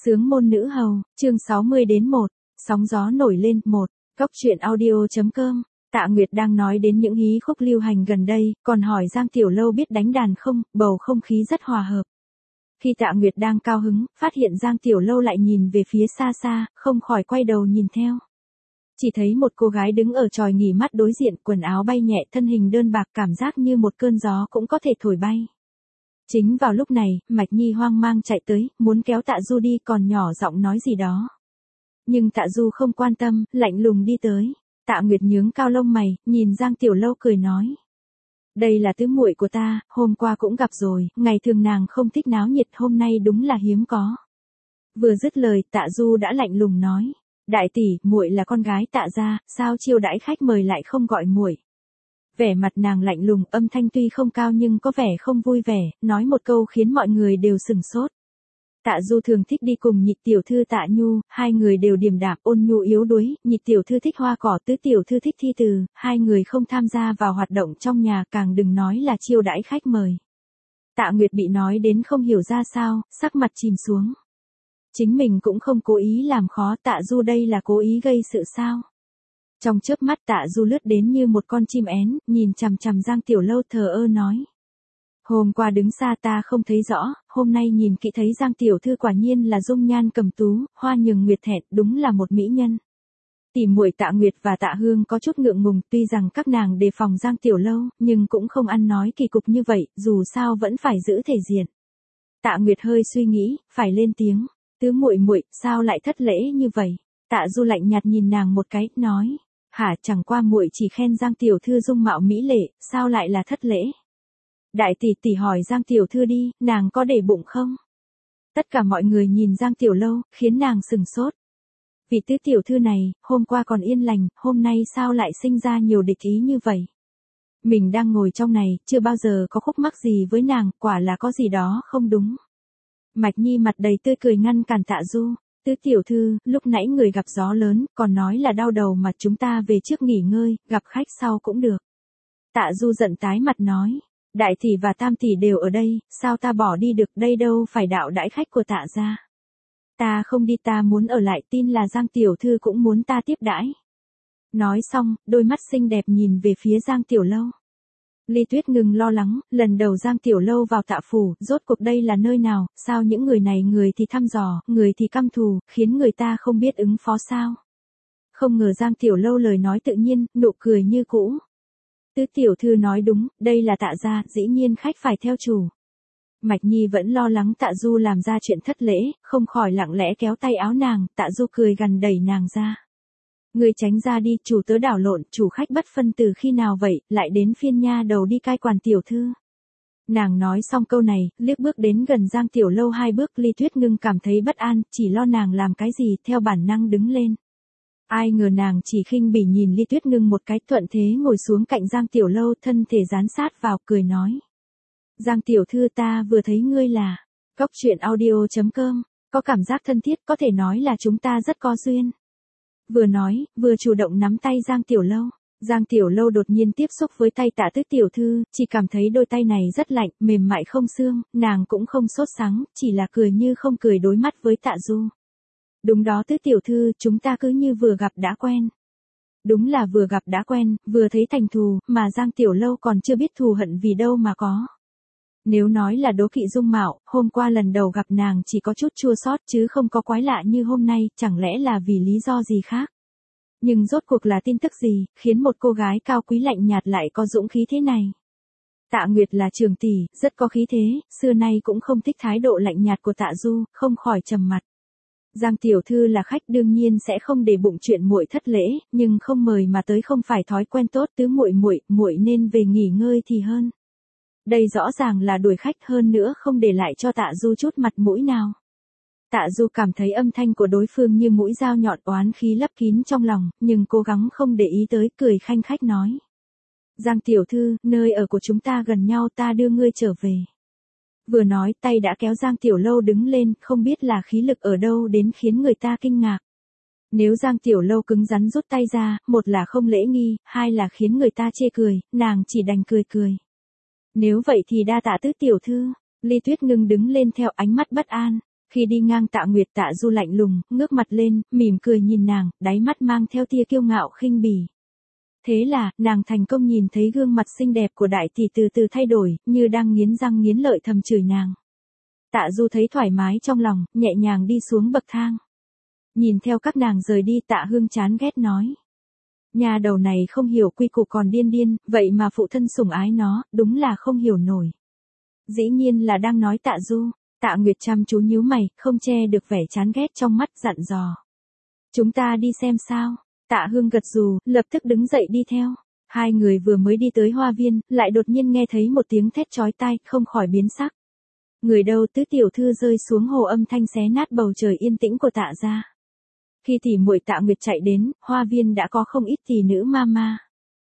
Sướng môn nữ hầu, chương 60 đến 1, sóng gió nổi lên, 1, Cốc truyện audio.com. Tạ Nguyệt đang nói đến những hí khúc lưu hành gần đây, còn hỏi Giang Tiểu Lâu biết đánh đàn không, bầu không khí rất hòa hợp. Khi Tạ Nguyệt đang cao hứng, phát hiện Giang Tiểu Lâu lại nhìn về phía xa xa, không khỏi quay đầu nhìn theo. Chỉ thấy một cô gái đứng ở chòi nghỉ mát đối diện, quần áo bay nhẹ, thân hình đơn bạc, cảm giác như một cơn gió cũng có thể thổi bay. Chính vào lúc này, Mạch Nhi hoang mang chạy tới, muốn kéo Tạ Du đi, còn nhỏ giọng nói gì đó. Nhưng Tạ Du không quan tâm, lạnh lùng đi tới. Tạ Nguyệt nhướng cao lông mày, nhìn Giang Tiểu Lâu cười nói. Đây là tứ muội của ta, hôm qua cũng gặp rồi, ngày thường nàng không thích náo nhiệt, hôm nay đúng là hiếm có. Vừa dứt lời, Tạ Du đã lạnh lùng nói. Đại tỷ, muội là con gái Tạ gia, sao chiêu đãi khách mời lại không gọi muội? Vẻ mặt nàng lạnh lùng, âm thanh tuy không cao nhưng có vẻ không vui vẻ, nói một câu khiến mọi người đều sửng sốt. Tạ Du thường thích đi cùng nhị tiểu thư Tạ Nhu, hai người đều điềm đạm ôn nhu yếu đuối, nhị tiểu thư thích hoa cỏ, tứ tiểu thư thích thi từ, hai người không tham gia vào hoạt động trong nhà, càng đừng nói là chiêu đãi khách mời. Tạ Nguyệt bị nói đến không hiểu ra sao, sắc mặt chìm xuống. Chính mình cũng không cố ý làm khó, Tạ Du đây là cố ý gây sự sao? Trong chớp mắt Tạ Du lướt đến như một con chim én, nhìn chằm chằm Giang Tiểu Lâu thờ ơ nói. Hôm qua đứng xa ta không thấy rõ, hôm nay nhìn kỹ thấy Giang Tiểu Thư quả nhiên là dung nhan cầm tú, hoa nhường nguyệt thẹn, đúng là một mỹ nhân. Tỷ muội Tạ Nguyệt và Tạ Hương có chút ngượng ngùng, tuy rằng các nàng đề phòng Giang Tiểu Lâu, nhưng cũng không ăn nói kỳ cục như vậy, dù sao vẫn phải giữ thể diện. Tạ Nguyệt hơi suy nghĩ, phải lên tiếng. Tứ muội muội, sao lại thất lễ như vậy? Tạ Du lạnh nhạt nhìn nàng một cái, nói. Hả, chẳng qua muội chỉ khen Giang Tiểu Thư dung mạo mỹ lệ, sao lại là thất lễ? Đại tỷ tỷ hỏi Giang Tiểu Thư đi, nàng có để bụng không? Tất cả mọi người nhìn Giang Tiểu Lâu, khiến nàng sừng sốt. Vị tứ tiểu thư này, hôm qua còn yên lành, hôm nay sao lại sinh ra nhiều địch ý như vậy? Mình đang ngồi trong này, chưa bao giờ có khúc mắc gì với nàng, quả là có gì đó không đúng. Mạch Nhi mặt đầy tươi cười ngăn cản Tạ Du. Tứ tiểu thư, lúc nãy người gặp gió lớn, còn nói là đau đầu mà chúng ta về trước nghỉ ngơi, gặp khách sau cũng được. Tạ Du giận tái mặt nói. Đại tỷ và tam tỷ đều ở đây, sao ta bỏ đi được, đây đâu phải đạo đãi khách của Tạ gia. Ta không đi, ta muốn ở lại, tin là Giang Tiểu Thư cũng muốn ta tiếp đãi. Nói xong, đôi mắt xinh đẹp nhìn về phía Giang Tiểu Lâu. Ly Tuyết ngừng lo lắng, lần đầu Giang Tiểu Lâu vào Tạ phủ, rốt cuộc đây là nơi nào, sao những người này người thì thăm dò, người thì căm thù, khiến người ta không biết ứng phó sao. Không ngờ Giang Tiểu Lâu lời nói tự nhiên, nụ cười như cũ. Tứ tiểu thư nói đúng, đây là Tạ gia, dĩ nhiên khách phải theo chủ. Mạch Nhi vẫn lo lắng Tạ Du làm ra chuyện thất lễ, không khỏi lặng lẽ kéo tay áo nàng, Tạ Du cười gằn đẩy nàng ra. Người tránh ra đi, chủ tớ đảo lộn, chủ khách bất phân từ khi nào vậy, lại đến phiên nha đầu đi cai quản tiểu thư. Nàng nói xong câu này, liếc bước đến gần Giang Tiểu Lâu hai bước, Ly Tuyết ngưng cảm thấy bất an, chỉ lo nàng làm cái gì, theo bản năng đứng lên. Ai ngờ nàng chỉ khinh bỉ nhìn Ly Tuyết ngưng một cái, thuận thế ngồi xuống cạnh Giang Tiểu Lâu, thân thể dán sát vào, cười nói. Giang Tiểu Thư, ta vừa thấy ngươi là Cốc truyện audio.com, có cảm giác thân thiết, có thể nói là chúng ta rất có duyên. Vừa nói, vừa chủ động nắm tay Giang Tiểu Lâu. Giang Tiểu Lâu đột nhiên tiếp xúc với tay Tạ Tứ Tiểu Thư, chỉ cảm thấy đôi tay này rất lạnh, mềm mại không xương, nàng cũng không sốt sắng, chỉ là cười như không cười đối mắt với Tạ Du. Đúng đó Tứ Tiểu Thư, chúng ta cứ như vừa gặp đã quen. Đúng là vừa gặp đã quen, vừa thấy thành thù, mà Giang Tiểu Lâu còn chưa biết thù hận vì đâu mà có. Nếu nói là đố kỵ dung mạo, hôm qua lần đầu gặp nàng chỉ có chút chua xót chứ không có quái lạ như hôm nay, chẳng lẽ là vì lý do gì khác. Nhưng rốt cuộc là tin tức gì, khiến một cô gái cao quý lạnh nhạt lại có dũng khí thế này. Tạ Nguyệt là trường tỷ, rất có khí thế, xưa nay cũng không thích thái độ lạnh nhạt của Tạ Du, không khỏi trầm mặt. Giang Tiểu Thư là khách đương nhiên sẽ không để bụng chuyện muội thất lễ, nhưng không mời mà tới không phải thói quen tốt, tứ muội nên về nghỉ ngơi thì hơn. Đây rõ ràng là đuổi khách, hơn nữa không để lại cho Tạ Du chút mặt mũi nào. Tạ Du cảm thấy âm thanh của đối phương như mũi dao nhọn, oán khí lấp kín trong lòng, nhưng cố gắng không để ý tới, cười khanh khách nói. Giang Tiểu Thư, nơi ở của chúng ta gần nhau, ta đưa ngươi trở về. Vừa nói tay đã kéo Giang Tiểu Lâu đứng lên, không biết là khí lực ở đâu đến khiến người ta kinh ngạc. Nếu Giang Tiểu Lâu cứng rắn rút tay ra, một là không lễ nghi, hai là khiến người ta chê cười, nàng chỉ đành cười cười. Nếu vậy thì đa tạ Tứ Tiểu Thư. Ly Tuyết ngưng đứng lên theo ánh mắt bất an. Khi đi ngang Tạ Nguyệt, Tạ Du lạnh lùng, ngước mặt lên, mỉm cười nhìn nàng, đáy mắt mang theo tia kiêu ngạo khinh bỉ. Thế là, nàng thành công nhìn thấy gương mặt xinh đẹp của đại tỷ từ từ thay đổi, như đang nghiến răng nghiến lợi thầm chửi nàng. Tạ Du thấy thoải mái trong lòng, nhẹ nhàng đi xuống bậc thang. Nhìn theo các nàng rời đi, Tạ Hương chán ghét nói. Nhà đầu này không hiểu quy củ còn điên điên, vậy mà phụ thân sủng ái nó, đúng là không hiểu nổi. Dĩ nhiên là đang nói Tạ Du. Tạ Nguyệt chăm chú nhíu mày, không che được vẻ chán ghét trong mắt, dặn dò. Chúng ta đi xem sao. Tạ Hương gật gù, lập tức đứng dậy đi theo. Hai người vừa mới đi tới hoa viên, lại đột nhiên nghe thấy một tiếng thét chói tai, không khỏi biến sắc. Người đâu, tứ tiểu thư rơi xuống hồ, âm thanh xé nát bầu trời yên tĩnh của Tạ gia. Khi tỷ muội Tạ Nguyệt chạy đến, hoa viên đã có không ít tỷ nữ ma.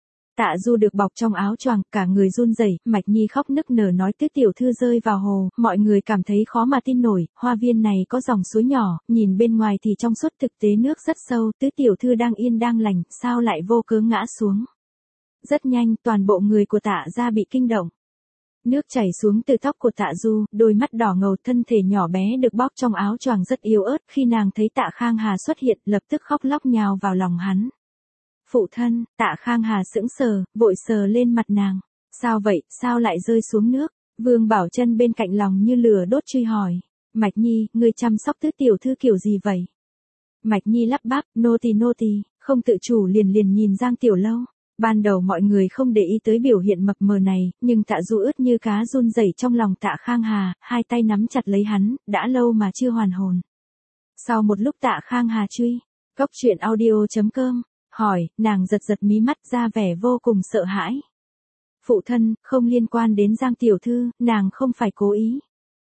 Tạ Du được bọc trong áo choàng, cả người run rẩy, Mạch Nhi khóc nức nở nói tứ tiểu thư rơi vào hồ, mọi người cảm thấy khó mà tin nổi, hoa viên này có dòng suối nhỏ, nhìn bên ngoài thì trong suốt, thực tế nước rất sâu, tứ tiểu thư đang yên đang lành, sao lại vô cớ ngã xuống. Rất nhanh, toàn bộ người của Tạ gia bị kinh động. Nước chảy xuống từ tóc của Tạ Du, đôi mắt đỏ ngầu, thân thể nhỏ bé được bọc trong áo choàng rất yếu ớt, khi nàng thấy Tạ Khang Hà xuất hiện, lập tức khóc lóc nhào vào lòng hắn. Phụ thân, Tạ Khang Hà sững sờ, vội sờ lên mặt nàng. Sao vậy, sao lại rơi xuống nước? Vương Bảo Trân bên cạnh lòng như lửa đốt truy hỏi. Mạch Nhi, ngươi chăm sóc tứ tiểu thư kiểu gì vậy? Mạch Nhi lắp bắp, nô tỳ, không tự chủ liền nhìn Giang Tiểu Lâu. Ban đầu mọi người không để ý tới biểu hiện mập mờ này, nhưng Tạ Du ướt như cá run rẩy trong lòng Tạ Khang Hà, hai tay nắm chặt lấy hắn, đã lâu mà chưa hoàn hồn. Sau một lúc Tạ Khang Hà truy, Cốc Truyện Audio.com, hỏi, nàng giật mí mắt ra vẻ vô cùng sợ hãi. Phụ thân, không liên quan đến Giang Tiểu Thư, nàng không phải cố ý.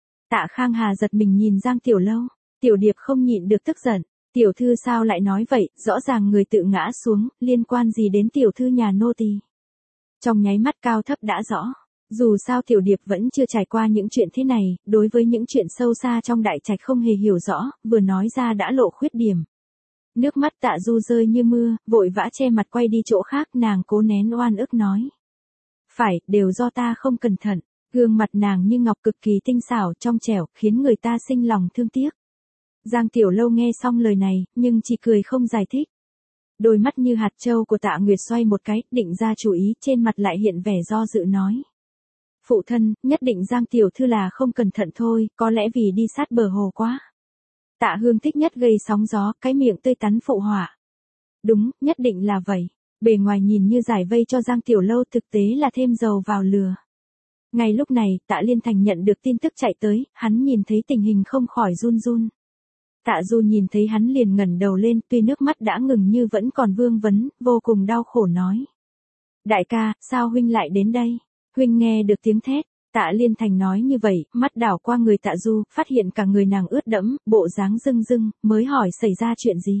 Tạ Khang Hà giật mình nhìn Giang Tiểu Lâu, Tiểu Điệp không nhịn được tức giận. Tiểu thư sao lại nói vậy, rõ ràng người tự ngã xuống, liên quan gì đến tiểu thư nhà nô tỳ. Trong nháy mắt cao thấp đã rõ, dù sao Tiểu Điệp vẫn chưa trải qua những chuyện thế này, đối với những chuyện sâu xa trong đại trạch không hề hiểu rõ, vừa nói ra đã lộ khuyết điểm. Nước mắt Tạ Du rơi như mưa, vội vã che mặt quay đi chỗ khác, nàng cố nén oan ức nói. Phải, đều do ta không cẩn thận, gương mặt nàng như ngọc cực kỳ tinh xảo trong trẻo, khiến người ta sinh lòng thương tiếc. Giang Tiểu Lâu nghe xong lời này, nhưng chỉ cười không giải thích. Đôi mắt như hạt châu của Tạ Nguyệt xoay một cái, định ra chủ ý, trên mặt lại hiện vẻ do dự nói. Phụ thân, nhất định Giang Tiểu Thư là không cẩn thận thôi, có lẽ vì đi sát bờ hồ quá. Tạ Hương thích nhất gây sóng gió, cái miệng tươi tắn phụ họa. Đúng, nhất định là vậy. Bề ngoài nhìn như giải vây cho Giang Tiểu Lâu, thực tế là thêm dầu vào lửa. Ngay lúc này, Tạ Liên Thành nhận được tin tức chạy tới, hắn nhìn thấy tình hình không khỏi run run. Tạ Du nhìn thấy hắn liền ngẩng đầu lên, tuy nước mắt đã ngừng như vẫn còn vương vấn, vô cùng đau khổ nói. Đại ca, sao huynh lại đến đây? Huynh nghe được tiếng thét. Tạ Liên Thành nói như vậy, mắt đảo qua người Tạ Du, phát hiện cả người nàng ướt đẫm, bộ dáng rưng rưng, mới hỏi xảy ra chuyện gì.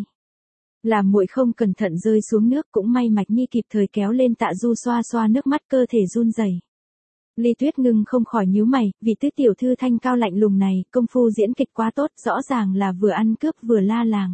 Là muội không cẩn thận rơi xuống nước, cũng may Mạch Nhi kịp thời kéo lên Tạ Du xoa xoa nước mắt, cơ thể run rẩy. Ly Tuyết Ngưng không khỏi nhíu mày, vì tứ tiểu thư thanh cao lạnh lùng này, công phu diễn kịch quá tốt, rõ ràng là vừa ăn cướp vừa la làng.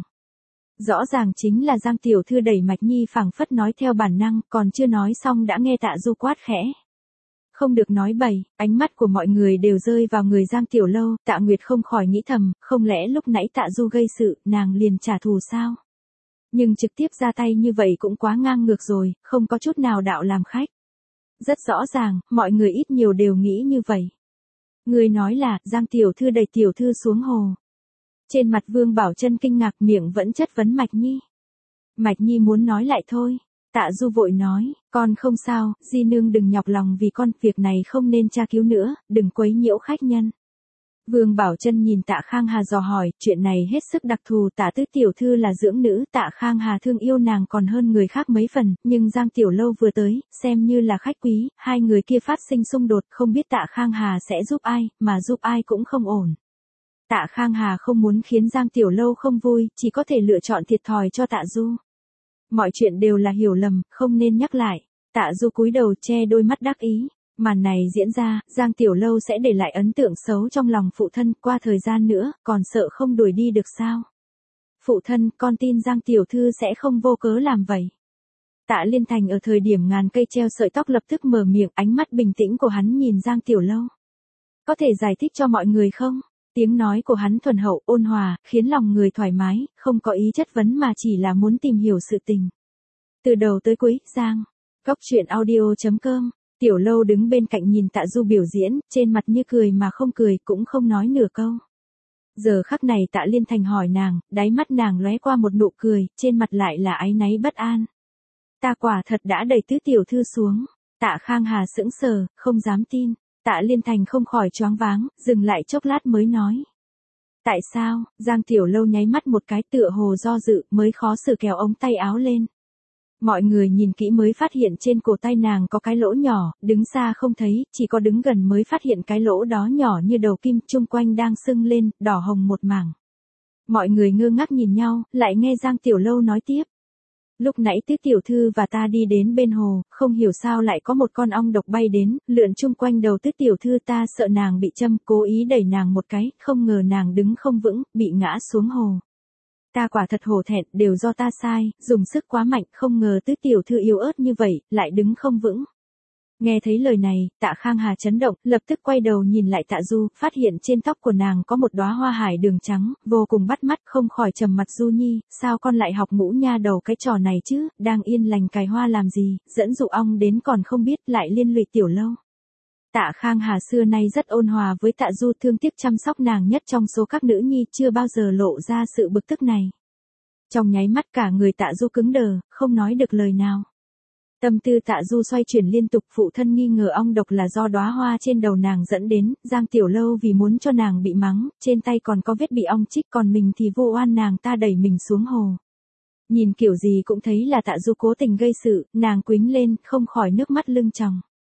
Rõ ràng chính là Giang Tiểu Thư đẩy Mạch Nhi phảng phất nói theo bản năng, còn chưa nói xong đã nghe Tạ Du quát khẽ. Không được nói bậy, ánh mắt của mọi người đều rơi vào người Giang Tiểu Lâu, Tạ Nguyệt không khỏi nghĩ thầm, không lẽ lúc nãy Tạ Du gây sự, nàng liền trả thù sao? Nhưng trực tiếp ra tay như vậy cũng quá ngang ngược rồi, không có chút nào đạo làm khách. Rất rõ ràng, mọi người ít nhiều đều nghĩ như vậy. Người nói là, Giang Tiểu Thư đẩy Tiểu Thư xuống hồ. Trên mặt Vương Bảo Trân kinh ngạc, miệng vẫn chất vấn Mạch Nhi. Mạch Nhi muốn nói lại thôi. Tạ Du vội nói, con không sao, di nương đừng nhọc lòng vì con, việc này không nên tra cứu nữa, đừng quấy nhiễu khách nhân. Vương Bảo Trân nhìn Tạ Khang Hà dò hỏi, chuyện này hết sức đặc thù, Tạ Tứ Tiểu Thư là dưỡng nữ, Tạ Khang Hà thương yêu nàng còn hơn người khác mấy phần, nhưng Giang Tiểu Lâu vừa tới, xem như là khách quý, hai người kia phát sinh xung đột, không biết Tạ Khang Hà sẽ giúp ai, mà giúp ai cũng không ổn. Tạ Khang Hà không muốn khiến Giang Tiểu Lâu không vui, chỉ có thể lựa chọn thiệt thòi cho Tạ Du. Mọi chuyện đều là hiểu lầm, không nên nhắc lại. Tạ Du cúi đầu che đôi mắt đắc ý. Màn này diễn ra, Giang Tiểu Lâu sẽ để lại ấn tượng xấu trong lòng phụ thân, qua thời gian nữa, còn sợ không đuổi đi được sao? Phụ thân, con tin Giang Tiểu Thư sẽ không vô cớ làm vậy. Tạ Liên Thành ở thời điểm ngàn cây treo sợi tóc lập tức mở miệng, ánh mắt bình tĩnh của hắn nhìn Giang Tiểu Lâu. Có thể giải thích cho mọi người không? Tiếng nói của hắn thuần hậu, ôn hòa, khiến lòng người thoải mái, không có ý chất vấn mà chỉ là muốn tìm hiểu sự tình. Từ đầu tới cuối, Giang. Góc truyện audio.com. Tiểu Lâu đứng bên cạnh nhìn Tạ Du biểu diễn, trên mặt như cười mà không cười, cũng không nói nửa câu. Giờ khắc này Tạ Liên Thành hỏi nàng, đáy mắt nàng lóe qua một nụ cười, trên mặt lại là áy náy bất an. Ta quả thật đã đẩy tứ tiểu thư xuống. Tạ Khang Hà sững sờ, không dám tin. Tạ Liên Thành không khỏi choáng váng, dừng lại chốc lát mới nói. Tại sao? Giang Tiểu Lâu nháy mắt một cái, tựa hồ do dự, mới khó xử kéo ống tay áo lên. Mọi người nhìn kỹ mới phát hiện trên cổ tay nàng có cái lỗ nhỏ, đứng xa không thấy, chỉ có đứng gần mới phát hiện cái lỗ đó nhỏ như đầu kim, chung quanh đang sưng lên, đỏ hồng một mảng. Mọi người ngơ ngác nhìn nhau, lại nghe Giang Tiểu Lâu nói tiếp. Lúc nãy tứ tiểu thư và ta đi đến bên hồ, không hiểu sao lại có một con ong độc bay đến, lượn chung quanh đầu tứ tiểu thư, ta sợ nàng bị châm, cố ý đẩy nàng một cái, không ngờ nàng đứng không vững, bị ngã xuống hồ. Ta quả thật hổ thẹn, đều do ta sai, dùng sức quá mạnh, không ngờ tứ tiểu thư yếu ớt như vậy, lại đứng không vững. Nghe thấy lời này, Tạ Khang Hà chấn động, lập tức quay đầu nhìn lại Tạ Du, phát hiện trên tóc của nàng có một đóa hoa hải đường trắng, vô cùng bắt mắt, không khỏi trầm mặt. Du Nhi, sao con lại học ngũ nha đầu cái trò này chứ, đang yên lành cài hoa làm gì, dẫn dụ ong đến còn không biết, lại liên lụy Tiểu Lâu. Tạ Khang Hà xưa nay rất ôn hòa với Tạ Du, thương tiếc chăm sóc nàng nhất trong số các nữ nhi, chưa bao giờ lộ ra sự bực tức này. Trong nháy mắt cả người Tạ Du cứng đờ, không nói được lời nào. Tâm tư Tạ Du xoay chuyển liên tục, phụ thân nghi ngờ ong độc là do đóa hoa trên đầu nàng dẫn đến, Giang Tiểu Lâu vì muốn cho nàng bị mắng, trên tay còn có vết bị ong chích, còn mình thì vô oan nàng ta đẩy mình xuống hồ. Nhìn kiểu gì cũng thấy là Tạ Du cố tình gây sự, nàng quýnh lên, không khỏi nước mắt lưng tròng.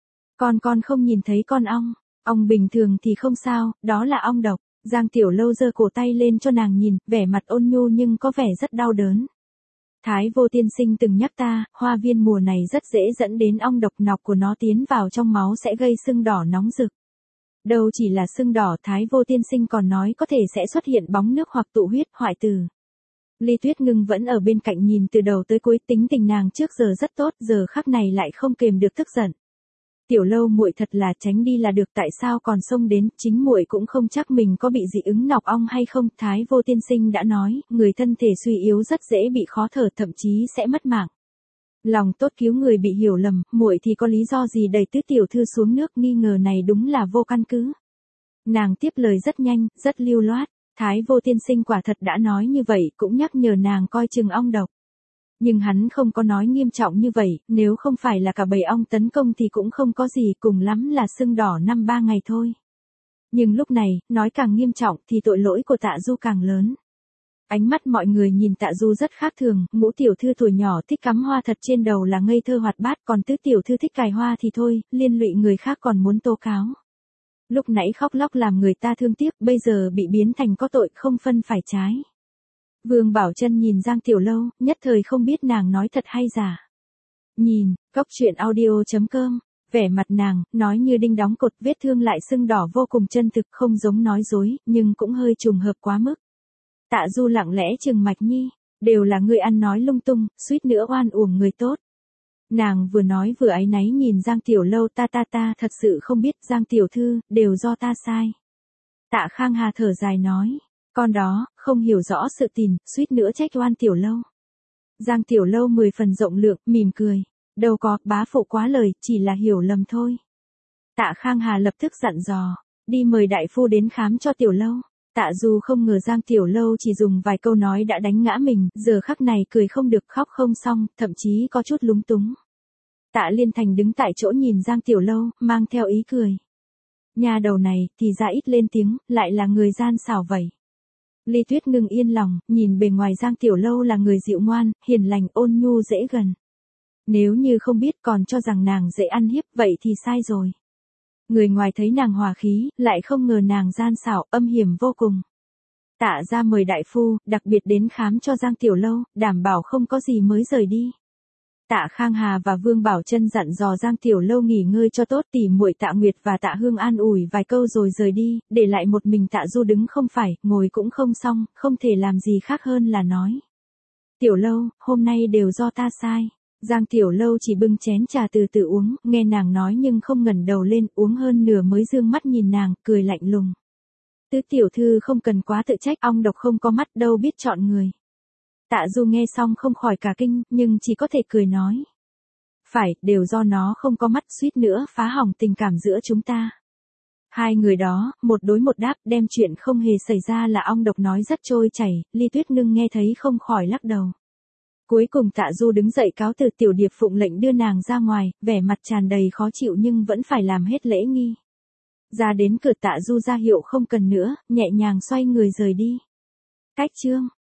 Con không nhìn thấy con ong bình thường thì không sao, đó là ong độc. Giang Tiểu Lâu giơ cổ tay lên cho nàng nhìn, vẻ mặt ôn nhu nhưng có vẻ rất đau đớn. Thái Vô tiên sinh từng nhắc ta, hoa viên mùa này rất dễ dẫn đến ong độc, nọc của nó tiến vào trong máu sẽ gây sưng đỏ nóng rực. Đâu chỉ là sưng đỏ, Thái Vô tiên sinh còn nói có thể sẽ xuất hiện bóng nước hoặc tụ huyết, hoại tử. Ly Tuyết Ngưng vẫn ở bên cạnh nhìn từ đầu tới cuối, tính tình nàng trước giờ rất tốt, giờ khắc này lại không kềm được tức giận. Tiểu Lâu muội thật là tránh đi là được, tại sao còn xông đến, chính muội cũng không chắc mình có bị dị ứng nọc ong hay không. Thái Vô tiên sinh đã nói, người thân thể suy yếu rất dễ bị khó thở, thậm chí sẽ mất mạng. Lòng tốt cứu người bị hiểu lầm, muội thì có lý do gì đẩy tứ tiểu thư xuống nước, nghi ngờ này đúng là vô căn cứ. Nàng tiếp lời rất nhanh, rất lưu loát. Thái Vô tiên sinh quả thật đã nói như vậy, cũng nhắc nhở nàng coi chừng ong độc. Nhưng hắn không có nói nghiêm trọng như vậy, nếu không phải là cả bầy ong tấn công thì cũng không có gì, cùng lắm là sưng đỏ 5-3 ngày thôi. Nhưng lúc này, nói càng nghiêm trọng thì tội lỗi của Tạ Du càng lớn. Ánh mắt mọi người nhìn Tạ Du rất khác thường, ngũ tiểu thư tuổi nhỏ thích cắm hoa thật trên đầu là ngây thơ hoạt bát, còn tứ tiểu thư thích cài hoa thì thôi, liên lụy người khác còn muốn tố cáo. Lúc nãy khóc lóc làm người ta thương tiếc, bây giờ bị biến thành có tội, không phân phải trái. Vương Bảo Trân nhìn Giang Tiểu Lâu, nhất thời không biết nàng nói thật hay giả. Nhìn, góc truyện audio.com, vẻ mặt nàng, nói như đinh đóng cột, vết thương lại sưng đỏ vô cùng chân thực, không giống nói dối, nhưng cũng hơi trùng hợp quá mức. Tạ Du lặng lẽ trừng Mạch Nhi, đều là người ăn nói lung tung, suýt nữa oan uổng người tốt. Nàng vừa nói vừa áy náy nhìn Giang Tiểu Lâu, ta thật sự không biết, Giang Tiểu Thư, đều do ta sai. Tạ Khang Hà thở dài nói. Con đó, không hiểu rõ sự tình, suýt nữa trách oan Tiểu Lâu. Giang Tiểu Lâu 10 phần rộng lượng, mỉm cười. Đâu có, bá phụ quá lời, chỉ là hiểu lầm thôi. Tạ Khang Hà lập tức dặn dò, đi mời đại phu đến khám cho Tiểu Lâu. Tạ Du không ngờ Giang Tiểu Lâu chỉ dùng vài câu nói đã đánh ngã mình, giờ khắc này cười không được, khóc không xong, thậm chí có chút lúng túng. Tạ Liên Thành đứng tại chỗ nhìn Giang Tiểu Lâu, mang theo ý cười. Nhà đầu này, thì ra ít lên tiếng, lại là người gian xảo vậy. Ly Tuyết Ngưng yên lòng, nhìn bề ngoài Giang Tiểu Lâu là người dịu ngoan, hiền lành, ôn nhu dễ gần. Nếu như không biết còn cho rằng nàng dễ ăn hiếp, vậy thì sai rồi. Người ngoài thấy nàng hòa khí, lại không ngờ nàng gian xảo, âm hiểm vô cùng. Tạ ra mời đại phu, đặc biệt đến khám cho Giang Tiểu Lâu, đảm bảo không có gì mới rời đi. Tạ Khang Hà và Vương Bảo Trân dặn dò Giang Tiểu Lâu nghỉ ngơi cho tốt, tỉ muội Tạ Nguyệt và Tạ Hương an ủi vài câu rồi rời đi, để lại một mình Tạ Du đứng không phải, ngồi cũng không xong, không thể làm gì khác hơn là nói. Tiểu Lâu, hôm nay đều do ta sai. Giang Tiểu Lâu chỉ bưng chén trà từ từ uống, nghe nàng nói nhưng không ngẩng đầu lên, uống hơn nửa mới dương mắt nhìn nàng, cười lạnh lùng. Tứ tiểu thư không cần quá tự trách, ong độc không có mắt đâu biết chọn người. Tạ Du nghe xong không khỏi cả kinh, nhưng chỉ có thể cười nói. Phải, đều do nó không có mắt, suýt nữa phá hỏng tình cảm giữa chúng ta. Hai người đó, một đối một đáp, đem chuyện không hề xảy ra là ong độc nói rất trôi chảy, Ly Tuyết Ngưng nghe thấy không khỏi lắc đầu. Cuối cùng Tạ Du đứng dậy cáo từ, Tiểu Điệp phụng lệnh đưa nàng ra ngoài, vẻ mặt tràn đầy khó chịu nhưng vẫn phải làm hết lễ nghi. Ra đến cửa Tạ Du ra hiệu không cần nữa, nhẹ nhàng xoay người rời đi. Cách chương